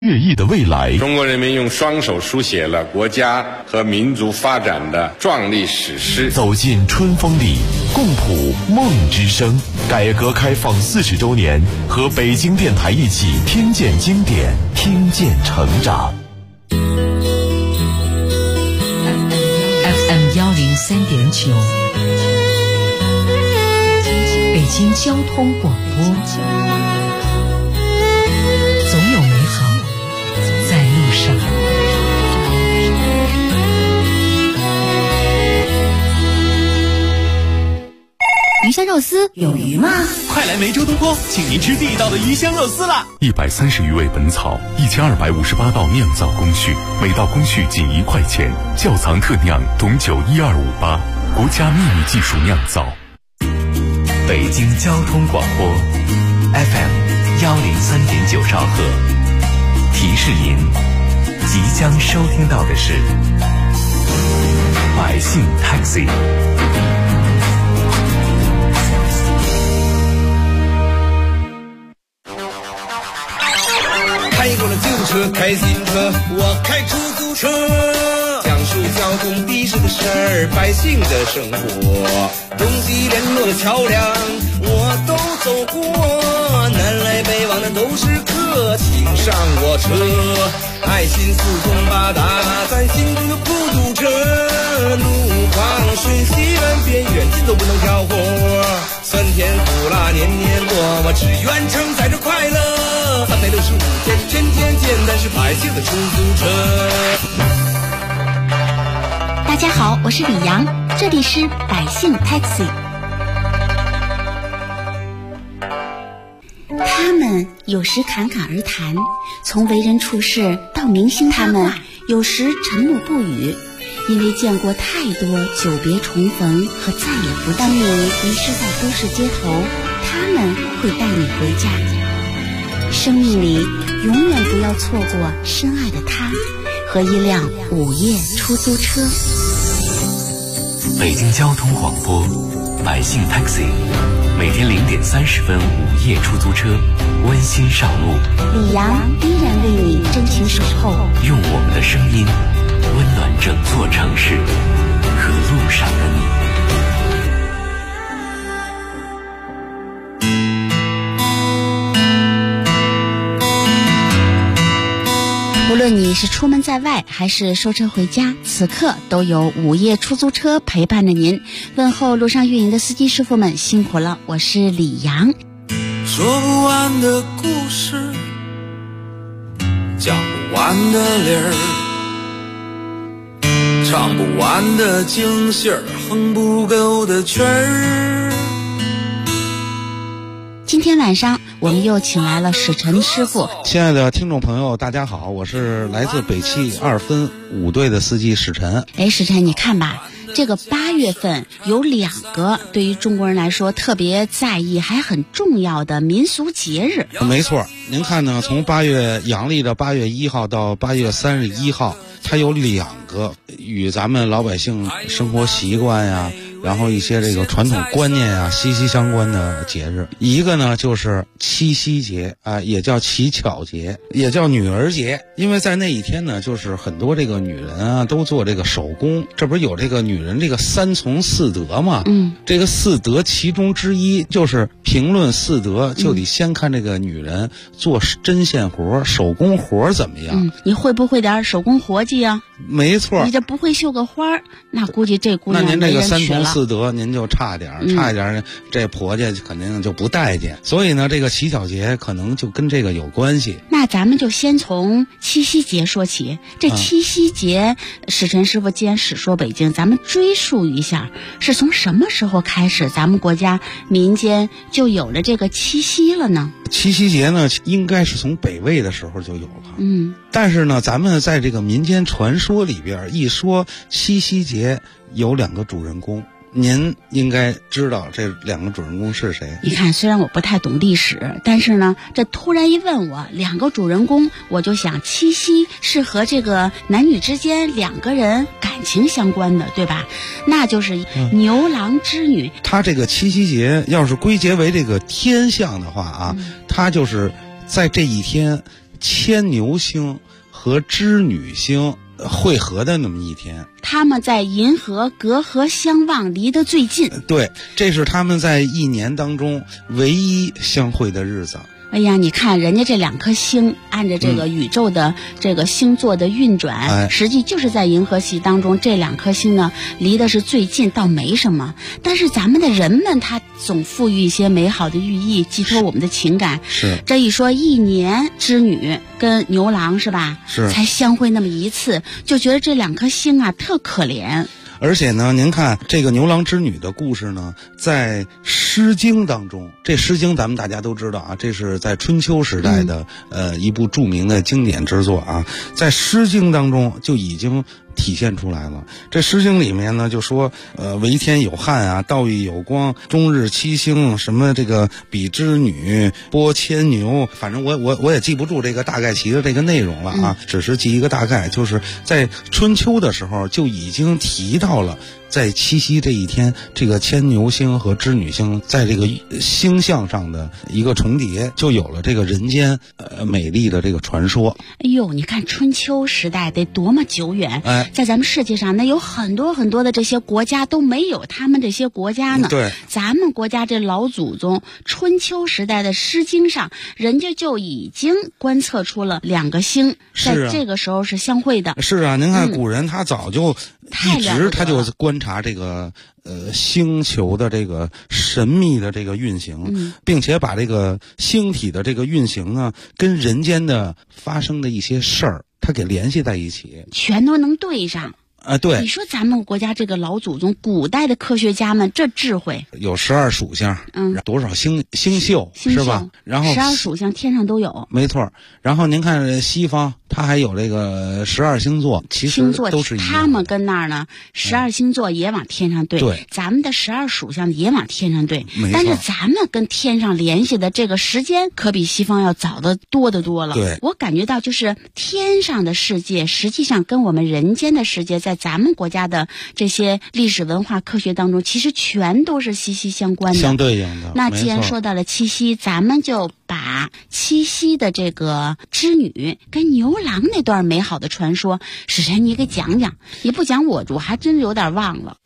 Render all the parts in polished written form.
乐艺的未来。 中国人民用双手书写了国家和民族发展的壮丽史诗。 走进春风里，共谱梦之声。改革开放40周年，和北京电台一起听见经典，听见成长。 FM 103.9，北京交通广播。总有美好在路上。 鱼香肉丝有鱼吗？ 快来梅州东坡，请您吃地道的鱼香肉丝啦 ！130余味本草，1258道酿造工序，每道工序仅1块钱。窖藏特酿董酒12588，国家秘密技术酿造。 北京交通广播 FM 103.9兆赫，提示您即将收听到的是百姓 Taxi。 开过了旧车，开新车，我开出租车，讲述交通的士的事儿，百姓的生活，东西联络的桥梁，我都走过，南来北往的都是客，请上我车，爱心四通八达，在心中的孤独着，路况瞬息万变，远近都不能挑活，酸甜苦辣年年过，我只愿承载着快乐，365天，天天简单是百姓的出租车。 大家好，我是李阳，这里是百姓 Taxi。他们有时侃侃而谈，从为人处事到明星他们有时沉默不语，因为见过太多久别重逢和再也不当你迷失在都市街头，他们会带你回家。生命里永远不要错过深爱的他和一辆午夜出租车。 北京交通广播百姓 Taxi， 每天0点30分午夜出租车温馨上路， 李阳依然为你真情守候， 用我们的声音温暖整座城市和路上的你。 无论你是出门在外还是收车回家，此刻都有午夜出租车陪伴着您。问候路上运营的司机师傅们辛苦了，我是李阳。 说不完的故事，讲不完的理儿，唱不完的京戏儿，哼不够的曲儿。 今天晚上我们又请来了史晨师傅。 亲爱的听众朋友大家好，我是来自北汽2分5队的司机史晨。 史晨，你看吧，这个8月份有2个对于中国人来说特别在意还很重要的民俗节日。 没错，您看呢，从阳历的8月1号到8月31号，它有2个与咱们老百姓生活习惯呀，然后一些这个传统观念啊息息相关的节日。一个呢就是七夕节啊，也叫乞巧节，也叫女儿节。因为在那一天呢，就是很多这个女人啊都做这个手工，这不是有这个女人这个3从4德嘛？这个4德其中之一就是评论4德，就得先看这个女人做针线活、手工活怎么样。 你会不会点手工活计啊？ 没错。 你这不会绣个花，那估计这姑娘那您这个3从 4 4德您就差点，这婆家肯定就不待见。所以呢，这个乞巧节可能就跟这个有关系。 那咱们就先从七夕节说起。这七夕节，史晨师傅既然史说北京，咱们追溯一下，是从什么时候开始咱们国家民间就有了这个七夕了呢？ 七夕节呢，应该是从北魏的时候就有了。但是呢，咱们在这个民间传说里边一说七夕节，有2个主人公。您应该知道这2个主人公是谁。 你看，虽然我不太懂历史，但是呢，这突然一问我2个主人公，我就想七夕是和这个男女之间2个人感情相关的，对吧？那就是牛郎织女。 他这个七夕节要是归结为这个天象的话啊，他就是在这一天牵牛星和织女星汇合的那么一天， 他们在银河隔河相望，离得最近。 对，这是他们在一年当中唯一相会的日子。 哎呀，你看人家这两颗星按着这个宇宙的这个星座的运转，实际就是在银河系当中，这两颗星呢离的是最近，倒没什么。但是咱们的人们他总赋予一些美好的寓意，寄托我们的情感。 是这一说，一年织女跟牛郎是吧？ 是才相会那么一次，就觉得这两颗星啊特可怜。 而且呢，您看这个牛郎织女的故事呢，在《诗经》当中，这《诗经》咱们大家都知道啊，这是在春秋时代的一部著名的经典之作啊，在《诗经》当中就已经体现出来了。这《诗经》里面呢就说，为天有汉啊，道义有光，终日七星，什么这个比织女，拨牵牛，反正我也记不住这个大概其的这个内容了啊，只是记一个大概，就是在春秋的时候就已经提到了。在七夕这一天，这个牵牛星和织女星在这个星象上的一个重叠，就有了这个人间美丽的这个传说。 哎呦，你看春秋时代得多么久远！在咱们世界上，那有很多很多的这些国家都没有他们这些国家呢。 对， 咱们国家这老祖宗，春秋时代的《诗经》上，人家就已经观测出了两个星在这个时候是相会的。 是啊，您看古人他早就一直他就观察这个星球的这个神秘的这个运行，并且把这个星体的这个运行呢，跟人间的发生的一些事儿，它给联系在一起， 全都能对上。 对， 你说咱们国家这个老祖宗，古代的科学家们这智慧， 有12属相，多少星宿是吧？然后 12属相天上都有， 没错。然后您看西方，它还有这个12星座，其实都是一样的。 他们跟那儿呢，12星座也往天上对， 对， 咱们的12属相也往天上对， 没错。 但是咱们跟天上联系的这个时间，可比西方要早得多得多了。 对， 我感觉到就是天上的世界，实际上跟我们人间的世界，在咱们国家的这些历史文化科学当中，其实全都是息息相关的， 相对应的。 那既然说到了七夕，咱们就把七夕的这个织女跟牛郎那段美好的传说，史晨你给讲讲，你不讲我还真有点忘了。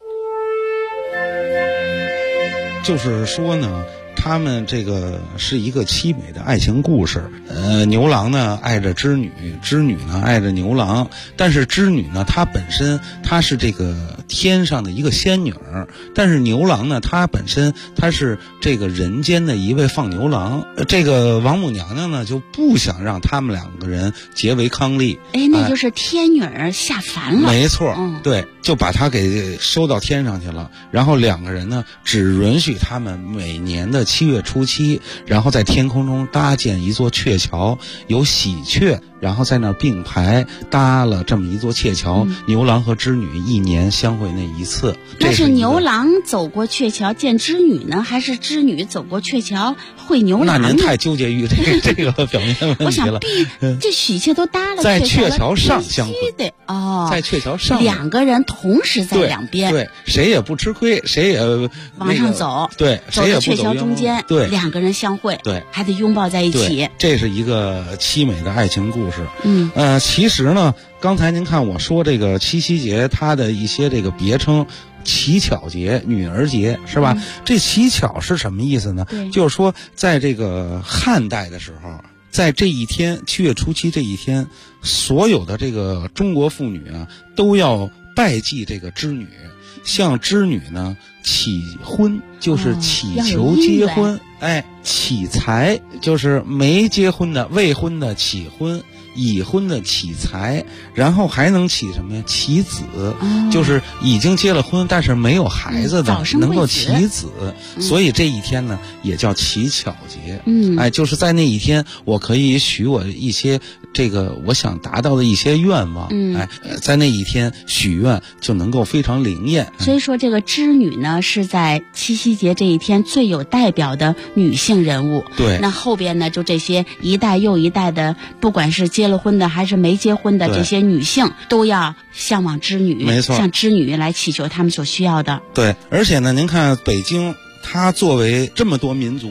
就是说呢，他们这个是一个凄美的爱情故事。牛郎呢爱着织女，织女呢爱着牛郎。但是织女呢，她本身她是这个天上的一个仙女儿，但是牛郎呢，他本身他是这个人间的一位放牛郎。这个王母娘娘呢就不想让他们两个人结为伉俪。 那就是天女儿下凡了。 没错，对，就把她给收到天上去了。然后两个人呢，只允许他们每年的7月初7，然后在天空中搭建一座鹊桥，有喜鹊，然后在那儿并排搭了这么一座鹊桥，牛郎和织女一年相会那一次。 那是牛郎走过鹊桥见织女呢，还是织女走过鹊桥会牛郎呢？ 那您太纠结于这个表面问题了。 我想这喜鹊都搭了在鹊桥上相会的哦， 在鹊桥上两个人同时在两边， 对，谁也不吃亏，谁也往上走， 对， 走到鹊桥中间， 对， 两个人相会， 对， 还得拥抱在一起。 这是一个凄美的爱情故事。其实呢，刚才您看我说这个七夕节，它的一些这个别称。乞巧节、女儿节是吧？这乞巧是什么意思呢？就是说，在这个汉代的时候，在这一天7月初7这一天，所有的这个中国妇女啊，都要拜祭这个织女，向织女呢祈婚，就是祈求结婚。祈财就是没结婚的、未婚的祈婚。已婚的祈财，然后还能祈什么呀？祈子，就是已经结了婚但是没有孩子的，能够祈子，所以这一天呢也叫乞巧节。就是在那一天，我可以许我一些这个我想达到的一些愿望。在那一天许愿就能够非常灵验。 所以说，这个织女呢是在七夕节这一天最有代表的女性人物。 对， 那后边呢，就这些一代又一代的，不管是结了婚的还是没结婚的这些女性，都要向往织女， 没错， 向织女来祈求他们所需要的。 对，而且呢，您看北京，它作为这么多民族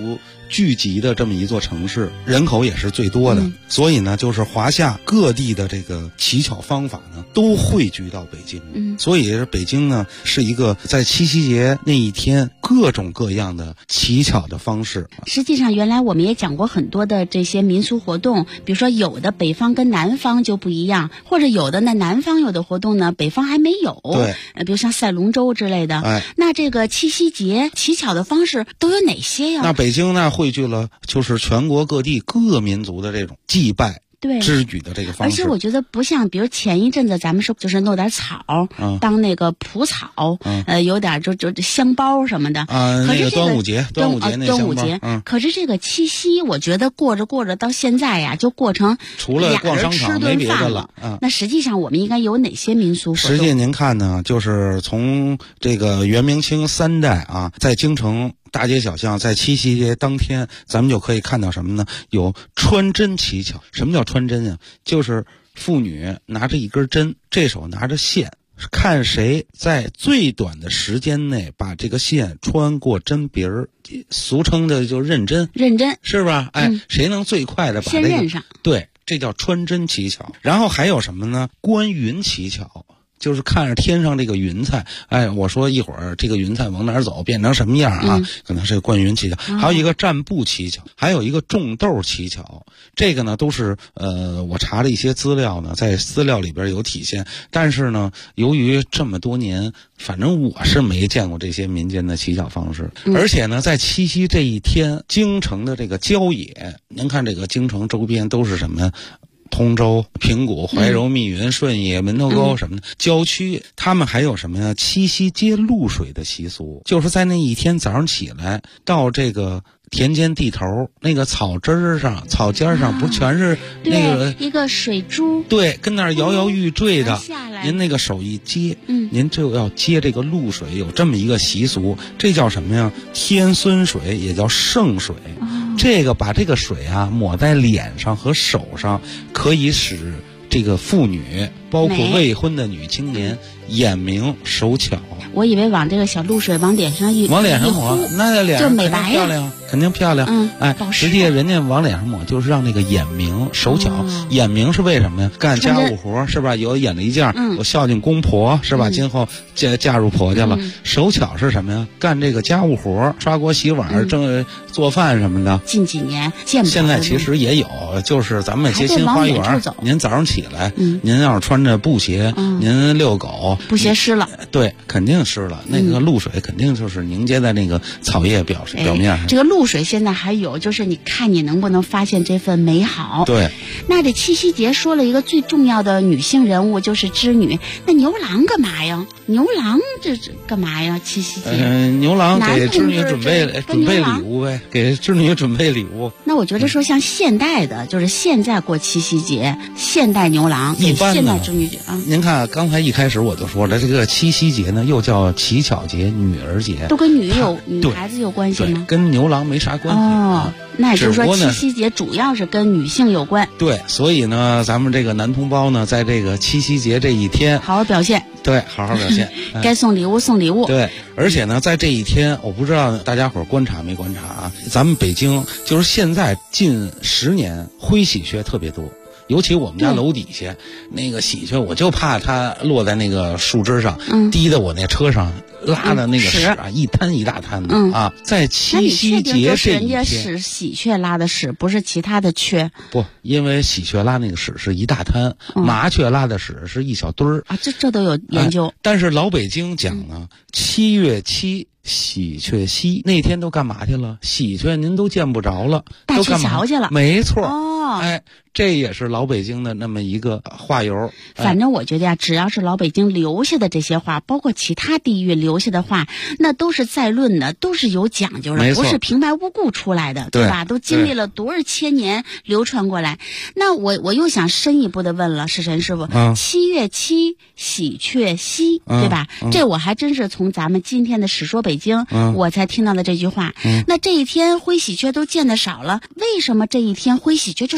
聚集的这么一座城市，人口也是最多的，所以呢，就是华夏各地的这个乞巧方法呢，都汇聚到北京。所以北京呢，是一个在七夕节那一天各种各样的乞巧的方式。 实际上，原来我们也讲过很多的这些民俗活动，比如说有的北方跟南方就不一样，或者有的呢南方有的活动呢北方还没有。 对， 比如像赛龙舟之类的。那这个七夕节乞巧的方式都有哪些呀？ 那北京呢汇聚了就是全国各地各民族的这种祭拜之举的这个方式。 而且我觉得不像比如前一阵子咱们说就是弄点草当那个蒲草，有点就香包什么的可是这个端午节可是这个七夕我觉得过着到现在呀，就过成除了逛商场没别的了。 那实际上我们应该有哪些民俗活动？ 实际您看呢，就是从这个元明清3代在京城大街小巷，在七夕节当天，咱们就可以看到什么呢？有穿针乞巧。什么叫穿针啊？就是妇女拿着一根针，这手拿着线，看谁在最短的时间内把这个线穿过针鼻儿，俗称的就认针，是吧？谁能最快的把这个先认上？ 对，这叫穿针乞巧。然后还有什么呢？观云乞巧。就是看着天上这个云彩，我说一会儿这个云彩往哪儿走，变成什么样可能是观云乞巧。还有一个占卜乞巧，还有一个种豆乞巧。这个呢都是我查了一些资料呢，在资料里边有体现。但是呢，由于这么多年，反正我是没见过这些民间的乞巧方式。而且呢，在七夕这一天，京城的这个郊野，您看这个京城周边都是什么呀？通州、平谷、怀柔、密云、顺义、门头沟什么的郊区，他们还有什么呀？七夕接露水的习俗，就是在那一天早上起来，到这个田间地头那个草枝上、草尖上，不全是那个一个水珠， 对，跟那儿摇摇欲坠的。您那个手一接，您就要接这个露水，有这么一个习俗，这叫什么呀？天孙水，也叫圣水。这个把这个水抹在脸上和手上，可以使这个妇女，包括未婚的女青年眼明手巧。 我以为往这个小露水往脸上抹，那脸上就美白呀，肯定漂亮。实际人家往脸上抹，就是让那个眼明手巧。眼明是为什么呀？干家务活是吧？有眼力劲儿，我孝敬公婆是吧？今后嫁入婆家了。手巧是什么呀？干这个家务活，刷锅洗碗、做饭什么的。 近几年见不着。 现在其实也有，就是咱们街心花园，您早上起来，您要是穿着布鞋，您遛狗， 布鞋湿了， 对，肯定湿了。那个露水肯定就是凝结在那个草叶表面上。 这个露水现在还有，就是你看你能不能发现这份美好。 对。 那这七夕节说了一个最重要的女性人物，就是织女。那牛郎干嘛呀？牛郎这干嘛呀？七夕节。 牛郎给织女准备礼物呗，给织女准备礼物。 那我觉得说像现代的，就是现在过七夕节，现代牛郎一般现代织女节您看刚才一开始我就说了，这个七夕节呢又叫乞巧节、女儿节， 都跟女孩子有关系吗？ 跟牛郎没啥关系。 那也就是说七夕节主要是跟女性有关。 对，所以呢，咱们这个男同胞呢，在这个七夕节这一天好好表现。 对，好好表现。 该送礼物送礼物。 对，而且呢，在这一天，我不知道大家伙观察没观察咱们北京就是现在近10年灰喜鹊特别多。尤其我们家楼底下那个喜鹊，我就怕它落在那个树枝上，滴在我那车上，拉的那个屎一滩一大滩的在七夕节这一天，人家是喜鹊拉的屎，不是其他的雀。 不，因为喜鹊拉那个屎是一大滩，麻雀拉的屎是一小堆儿这都有研究。 但是老北京讲呢，7月7。喜鹊西那天都干嘛去了？喜鹊您都见不着了， 大鹊桥去了。 没错。这也是老北京的那么一个话由。 反正我觉得只要是老北京留下的这些话，包括其他地域留下的话，那都是在论的，都是有讲究的，不是平白无故出来的，对吧？都经历了多少千年流传过来。那我又想深一步的问了，是陈师傅，7月7喜鹊西，对吧？这我还真是从咱们今天的史说北京，我才听到的这句话。那这一天灰喜鹊都见得少了，为什么这一天灰喜鹊就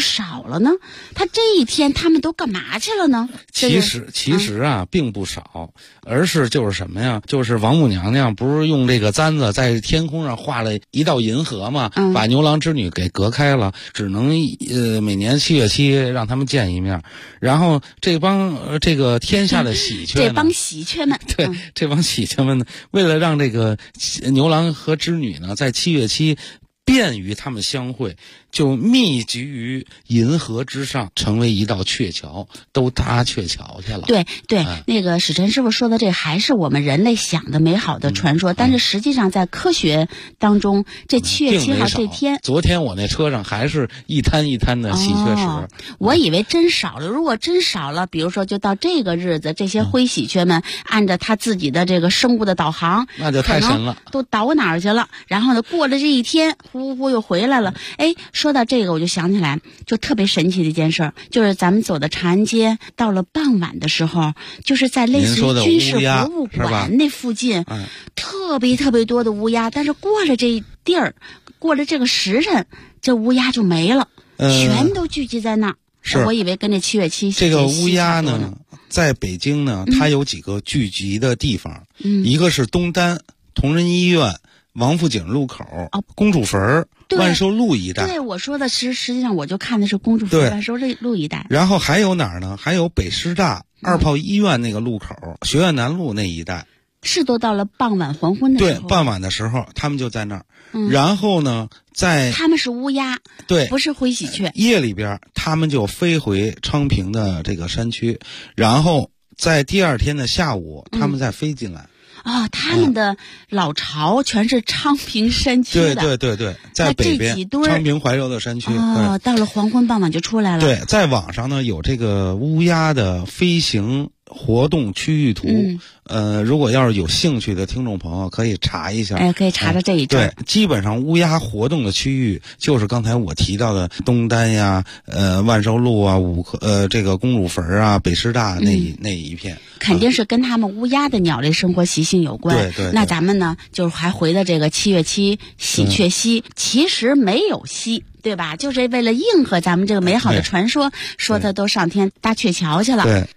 少了呢？他这一天他们都干嘛去了呢？ 其实啊，并不少，而是就是什么呀？就是王母娘娘不是用这个簪子在天空上画了一道银河嘛，把牛郎织女给隔开了，只能每年7月7让他们见一面。然后这帮这个天下的喜鹊呢， 这帮喜鹊们， 对，这帮喜鹊们呢，为了让这个牛郎和织女呢在7月7便于他们相会，就密集于银河之上，成为一道鹊桥，都搭鹊桥去了。 对，那个史晨师傅说的这还是我们人类想的美好的传说，但是实际上在科学当中，这7月7号这天， 昨天我那车上还是一滩一滩的喜鹊石。 我以为真少了，如果真少了，比如说就到这个日子，这些灰喜鹊们按照他自己的这个生物的导航， 那就太神了， 都倒哪儿去了？然后呢，过了这一天，呼又回来了。哎，说到这个，我就想起来，就特别神奇的一件事，就是咱们走的长安街，到了傍晚的时候，就是在类似于军事博物馆那附近，特别多的乌鸦，但是过了这地儿，过了这个时辰，这乌鸦就没了，全都聚集在那儿。 是我以为跟这7月7 这个乌鸦呢，在北京呢，它有几个聚集的地方，一个是东单、同仁医院、王府井路口、公主坟、万寿路一带。 对，我说的实际上我就看的是公主坟、万寿路一带。 然后还有哪儿呢？还有北师大、二炮医院那个路口、学院南路那一带。 是都到了傍晚黄昏的时候。 对，傍晚的时候他们就在那儿。然后呢， 他们是乌鸦， 对， 不是灰喜鹊。 夜里边他们就飞回昌平的这个山区，然后在第二天的下午，他们再飞进来。 他们的老巢全是昌平山区的。 对，在北边昌平怀柔的山区。 到了黄昏傍晚就出来了。 对，在网上呢有这个乌鸦的飞行活动区域图。如果要是有兴趣的听众朋友可以查一下。 可以查着这一张。 对，基本上乌鸦活动的区域就是刚才我提到的东单呀、万寿路啊、这个公主坟啊、北师大那一片。 肯定是跟他们乌鸦的鸟类生活习性有关。 对。 那咱们呢，就是还回到这个7月7喜鹊溪，其实没有溪，对吧？就是为了应和咱们这个美好的传说，说他都上天搭鹊桥去了。 对。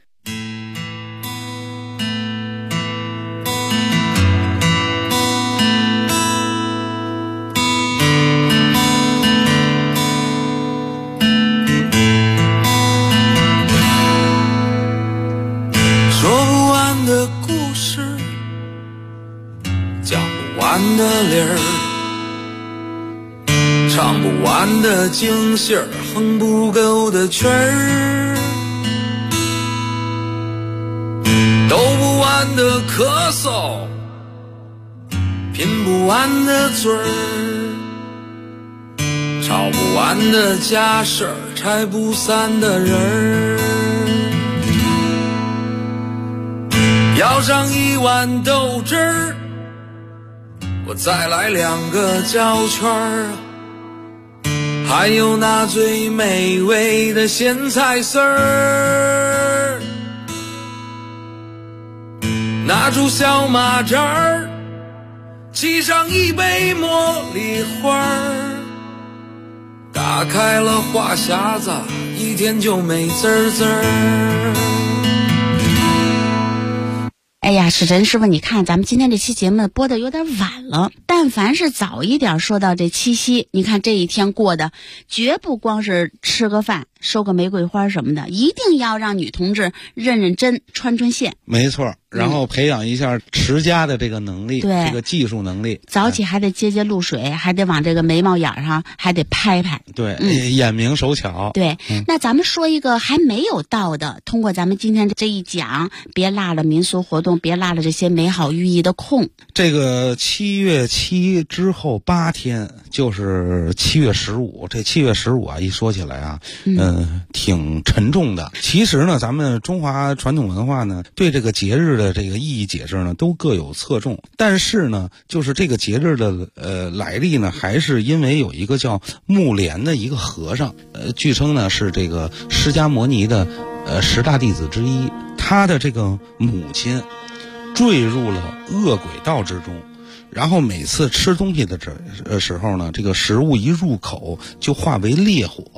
的理儿，唱不完的京戏儿，哼不够的曲儿，抖不完的咳嗽，拼不完的嘴儿，吵不完的家事儿，拆不散的人儿。要上1碗豆汁儿，我再来2个焦圈儿，还有那最美味的咸菜丝儿，拿出小马扎儿，沏上一杯茉莉花儿，打开了话匣子，一天就美滋滋儿。 哎呀，史晨师傅，你看咱们今天这期节目播的有点晚了，但凡是早一点说到这七夕，你看这一天过的绝不光是吃个饭收个玫瑰花什么的，一定要让女同志认认真穿穿线。 没错，然后培养一下持家的这个能力， 对， 这个技术能力。 早起还得接露水，还得往这个眉毛眼上还得拍拍， 对，眼明手巧。 对，那咱们说一个还没有到的，通过咱们今天这一讲，别落了民俗活动，别落了这些美好寓意的空。 这个7月7之后8天就是7月15，这7月15啊，一说起来啊，挺沉重的。其实呢，咱们中华传统文化呢，对这个节日的这个意义解释呢，都各有侧重。但是呢，就是这个节日的来历呢，还是因为有一个叫木莲的一个和尚，据称呢是这个释迦摩尼的10大弟子之一，他的这个母亲坠入了恶鬼道之中。然后每次吃东西的时候呢，这个食物一入口就化为烈火。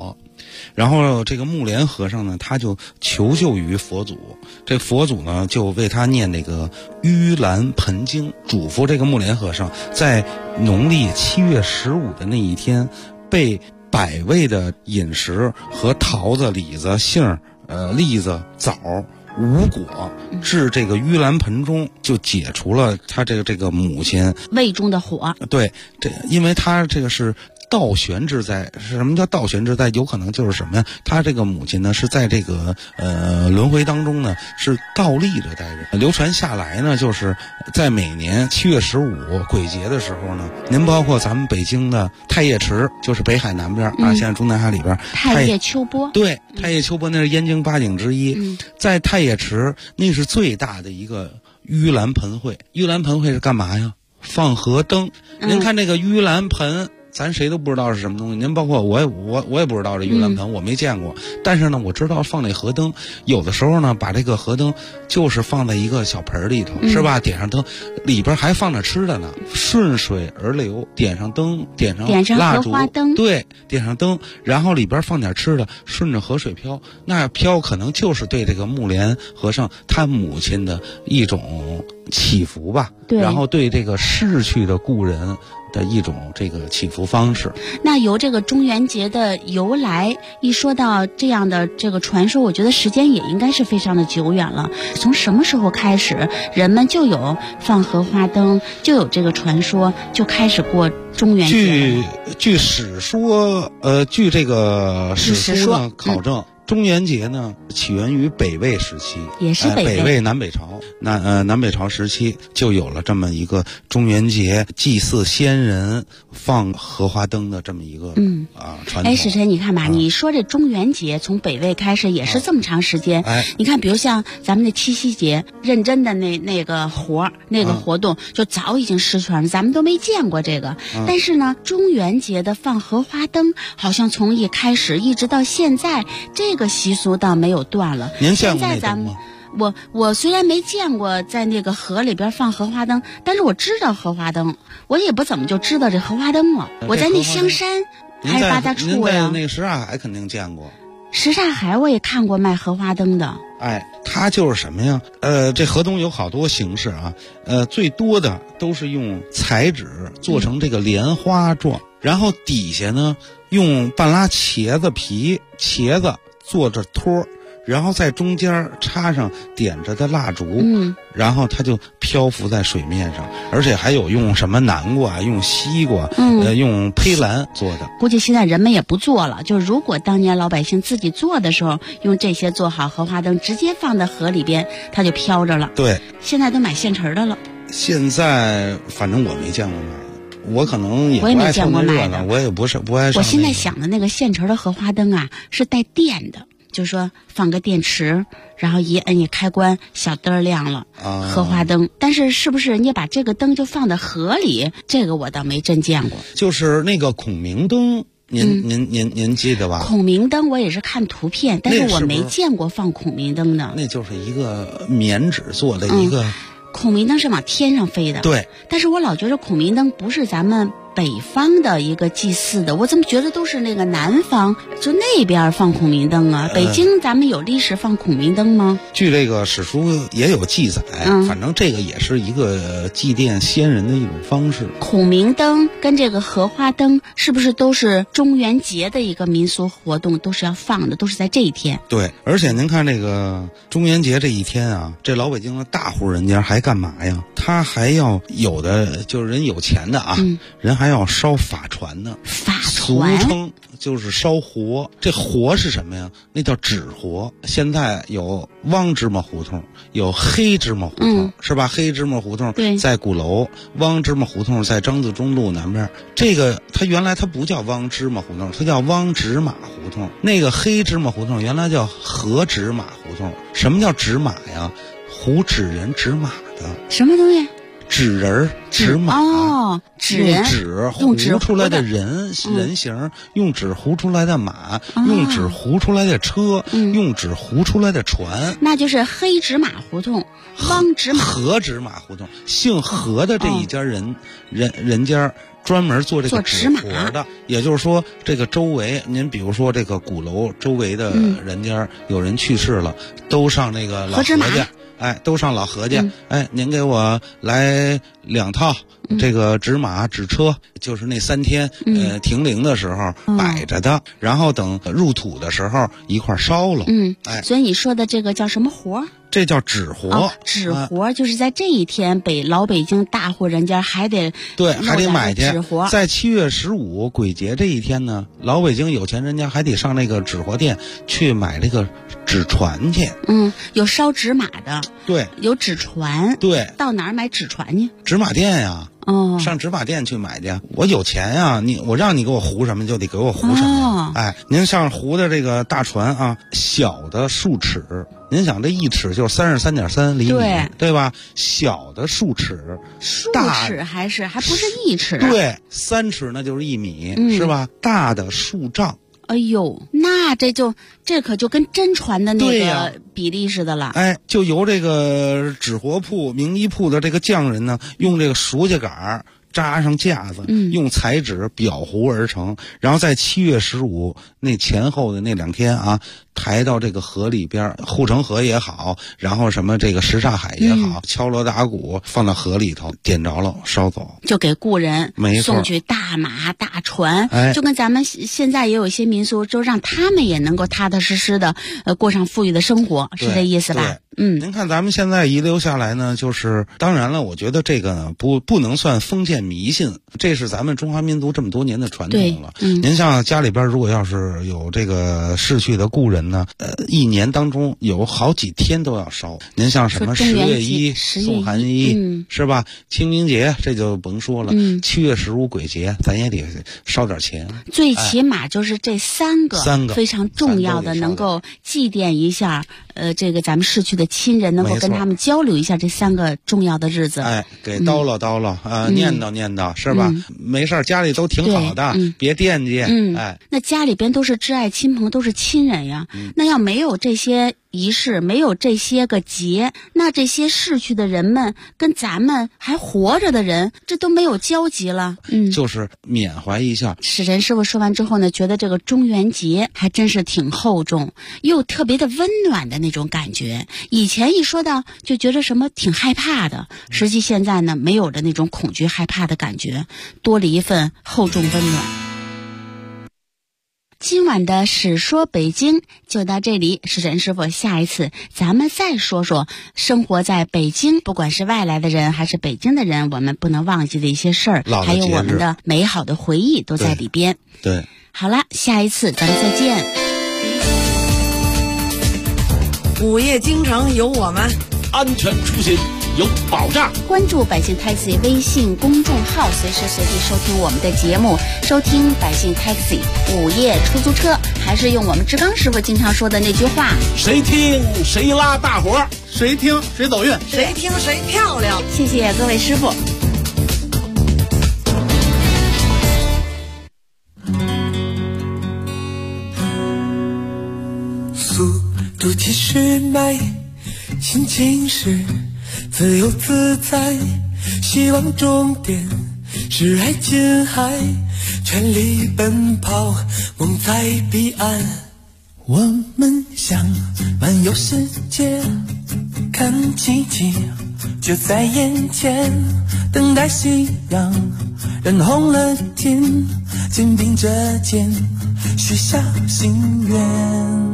然后这个木莲和尚呢，他就求救于佛祖，这佛祖呢就为他念那个盂兰盆经，嘱咐这个木莲和尚在农历7月15的那一天，备100味的饮食和桃子、李子、杏、栗子、枣、五果至这个盂兰盆中，就解除了他这个母亲胃中的火。 对，因为他这个是倒悬之灾。是什么叫倒悬之灾？有可能就是什么呀？他这个母亲呢是在这个轮回当中呢是倒立着待着。流传下来呢，就是在每年7月15鬼节的时候呢，您包括咱们北京的太液池，就是北海南边啊，现在中南海里边太液秋波。 对，太液秋波那是燕京8景之一。在太液池那是最大的一个盂兰盆会。盂兰盆会是干嘛呀？放河灯。您看这个盂兰盆，咱谁都不知道是什么东西。您包括我也不知道这盂兰盆，我没见过。但是呢，我知道放那河灯，有的时候呢，把这个河灯就是放在一个小盆里头，是吧？点上灯，里边还放着吃的呢，顺水而流，点上灯，点上蜡烛， 荷花灯， 对，点上灯，然后里边放点吃的，顺着河水飘，那飘可能就是对这个木莲和尚他母亲的一种祈福吧。 对， 然后对这个逝去的故人的一种这个祈福方式。 那由这个中元节的由来，一说到这样的这个传说，我觉得时间也应该是非常的久远了。从什么时候开始，人们就有放荷花灯，就有这个传说，就开始过中元节？ 据史说，据这个史书呢考证。中元节呢，起源于北魏时期， 也是北魏南北朝。南北朝时期就有了这么一个中元节祭祀先人、放荷花灯的这么一个传统。 史晨，你看吧，你说这中元节从北魏开始也是这么长时间。你看，比如像咱们的七夕节，认真的那个活动，就早已经失传了，咱们都没见过这个。但是呢，中元节的放荷花灯，好像从一开始一直到现在，这个习俗倒没有断了。 您见过那灯吗？ 我虽然没见过在那个河里边放荷花灯，但是我知道荷花灯，我也不怎么就知道这荷花灯了。我在那香山还是八大处呀。 您在那个什刹海肯定见过。 什刹海我也看过卖荷花灯的。 它就是什么呀？这河东有好多形式啊，最多的都是用彩纸做成这个莲花状，然后底下呢用半拉茄子皮，茄子做着托，然后在中间插上点着的蜡烛，然后它就漂浮在水面上，而且还有用什么南瓜、用西瓜、用胚兰做的。 估计现在人们也不做了，就是如果当年老百姓自己做的时候，用这些做好荷花灯，直接放在河里边，它就飘着了。 对， 现在都买现成的了。 现在反正我没见过那个。我可能也不爱凑那热闹，我也不爱上。 我现在想的那个现成的荷花灯啊，是带电的，就是说放个电池，然后一摁一开关，小灯亮了，荷花灯。但是是不是人家把这个灯就放在河里？这个我倒没真见过。 就是那个孔明灯，您记得吧？ 孔明灯我也是看图片，但是我没见过放孔明灯的。 那就是一个棉纸做的一个。 孔明灯是往天上飞的， 对。 但是我老觉得孔明灯不是咱们北方的一个祭祀的，我怎么觉得都是那个南方，就那边放孔明灯啊？北京咱们有历史放孔明灯吗？ 据这个史书也有记载，反正这个也是一个祭奠先人的一种方式。 孔明灯跟这个荷花灯是不是都是中元节的一个民俗活动，都是要放的，都是在这一天？ 对，而且您看这个中元节这一天啊，这老北京的大户人家还干嘛呀？他还要有的就是人有钱的啊，人还要烧法船呢。 法船俗称就是烧活。这活是什么呀？那叫纸活。现在有汪芝麻胡同，有黑芝麻胡同，是吧？黑芝麻胡同在鼓楼，汪芝麻胡同在张自忠路南边。这个它原来它不叫汪芝麻胡同，它叫汪纸马胡同。那个黑芝麻胡同原来叫何纸马胡同。什么叫纸马呀？胡纸人纸马的。 什么东西？ 纸人纸马纸人用纸糊出来的人形，用纸糊出来的马，用纸糊出来的车，用纸糊出来的船。 那就是黑纸马胡同，汪纸马何纸马胡同。姓何的这一家人家专门做这个纸马的，也就是说，这个周围，您比如说这个鼓楼周围的人家有人去世了，都上那个老何家，都上老何家，您给我来2套这个纸马纸车，就是那3天停灵的时候摆着的，然后等入土的时候一块烧了。 所以你说的这个叫什么活？ 这叫纸活。 纸活就是在这一天老北京大户人家还得买去纸活。 在7月15鬼节这一天呢，老北京有钱人家还得上那个纸活店去买这个纸船去。 有烧纸马的， 对， 有纸船， 对， 到哪儿买纸船去？ 纸马店呀。上纸马店去买去。我有钱呀，我让你给我糊什么就得给我糊什么。您像糊的这个大船啊，小的数尺，您想这1尺就是33.3厘米，对吧？小的数尺， 数尺还不是1尺？ 对，3尺那就是1米，是吧？大的数丈。 哎呦，那这可就跟真船的那个比例似的了。 就由这个纸活铺、名医铺的这个匠人呢，用这个熟秸秆扎上架子，用彩纸裱糊而成，然后在7月15那前后的那2天啊，抬到这个河里边，护城河也好，然后什么这个什刹海也好，敲锣打鼓放到河里头，点着了烧走， 就给故人送去大马大船。就跟咱们现在也有一些民俗，就让他们也能够踏踏实实的过上富裕的生活，是这意思吧？ 您看咱们现在遗留下来呢，就是当然了，我觉得这个呢不能算封建迷信，这是咱们中华民族这么多年的传统了。您像家里边如果要是有这个逝去的故人呢，一年当中有好几天都要烧。您像什么10月1送寒衣，是吧？清明节这就甭说了，7月15鬼节咱也得烧点钱。 最起码就是这3个非常重要的，能够祭奠一下这个咱们逝去的亲人，能够跟他们交流一下这3个重要的日子。 给叨唠念叨是吧？没事，家里都挺好的，别惦记。 那家里边都是挚爱亲朋，都是亲人呀。那要没有这些仪式，没有这些个节，那这些逝去的人们跟咱们还活着的人，这都没有交集了。 就是缅怀一下。 史晨师傅说完之后呢，觉得这个中元节还真是挺厚重，又特别的温暖的那种感觉。以前一说到就觉得什么挺害怕的，实际现在呢没有了那种恐惧害怕的感觉，多了一份厚重温暖。今晚的史说北京就到这里，史晨师傅，下一次咱们再说说生活在北京，不管是外来的人还是北京的人，我们不能忘记的一些事儿，还有我们的美好的回忆都在里边。 对， 好了，下一次咱们再见。 午夜京城有我们， 安全出行有保障。 关注百姓 Taxi 微信公众号，随时随地收听我们的节目，收听百姓 Taxi 午夜出租车，还是用我们志刚师傅经常说的那句话： 谁听谁拉大活， 谁听谁走运， 谁听谁漂亮。 谢谢各位师傅。 速度其实慢，心情是自由自在，希望终点是爱琴海，全力奔跑，梦在彼岸。我们想漫游世界，看奇迹就在眼前，等待夕阳染红了天，肩并着肩许下心愿。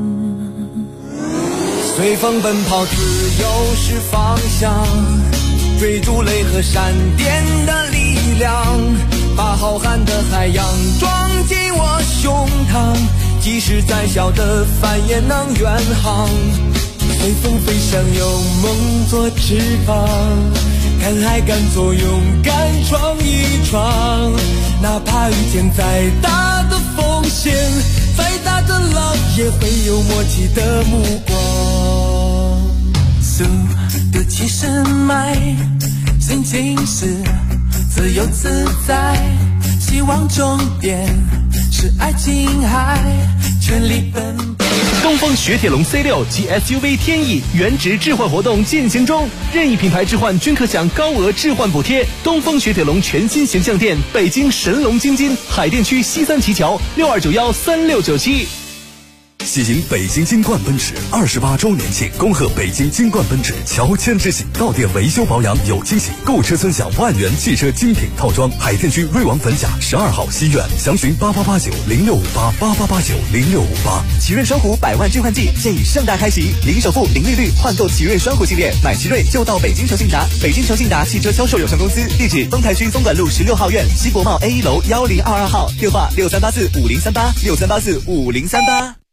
随风奔跑，自由是方向，追逐雷和闪电的力量，把浩瀚的海洋装进我胸膛，即使再小的帆也能远航。随风飞翔，有梦做翅膀，敢爱敢做，勇敢闯一闯，哪怕遇见再大的风险，再大的浪也会有默契的目光。速度其实慢，心情是自由自在，希望终点是爱琴海，全力奔跑。 东风雪铁龙 C6 及 SUV 天翼原值置换活动进行中，任意品牌置换均可享高额置换补贴。东风雪铁龙全新形象店，北京神龙京津海淀区西三旗桥62913697。 喜迎北京金冠奔驰28周年庆，恭贺北京金冠奔驰乔迁之喜，到店维修保养有惊喜，购车尊享万元汽车精品套装。海淀区瑞王粉甲12号西苑，详询8889065888890658。 奇瑞双虎100万置换季现已盛大开启，零首付、零利率换购奇瑞双虎系列，买奇瑞就到北京诚信达。北京诚信达汽车销售有限公司，地址丰台区松管路16号院西国贸 A1楼1022号，电话6384503863845038。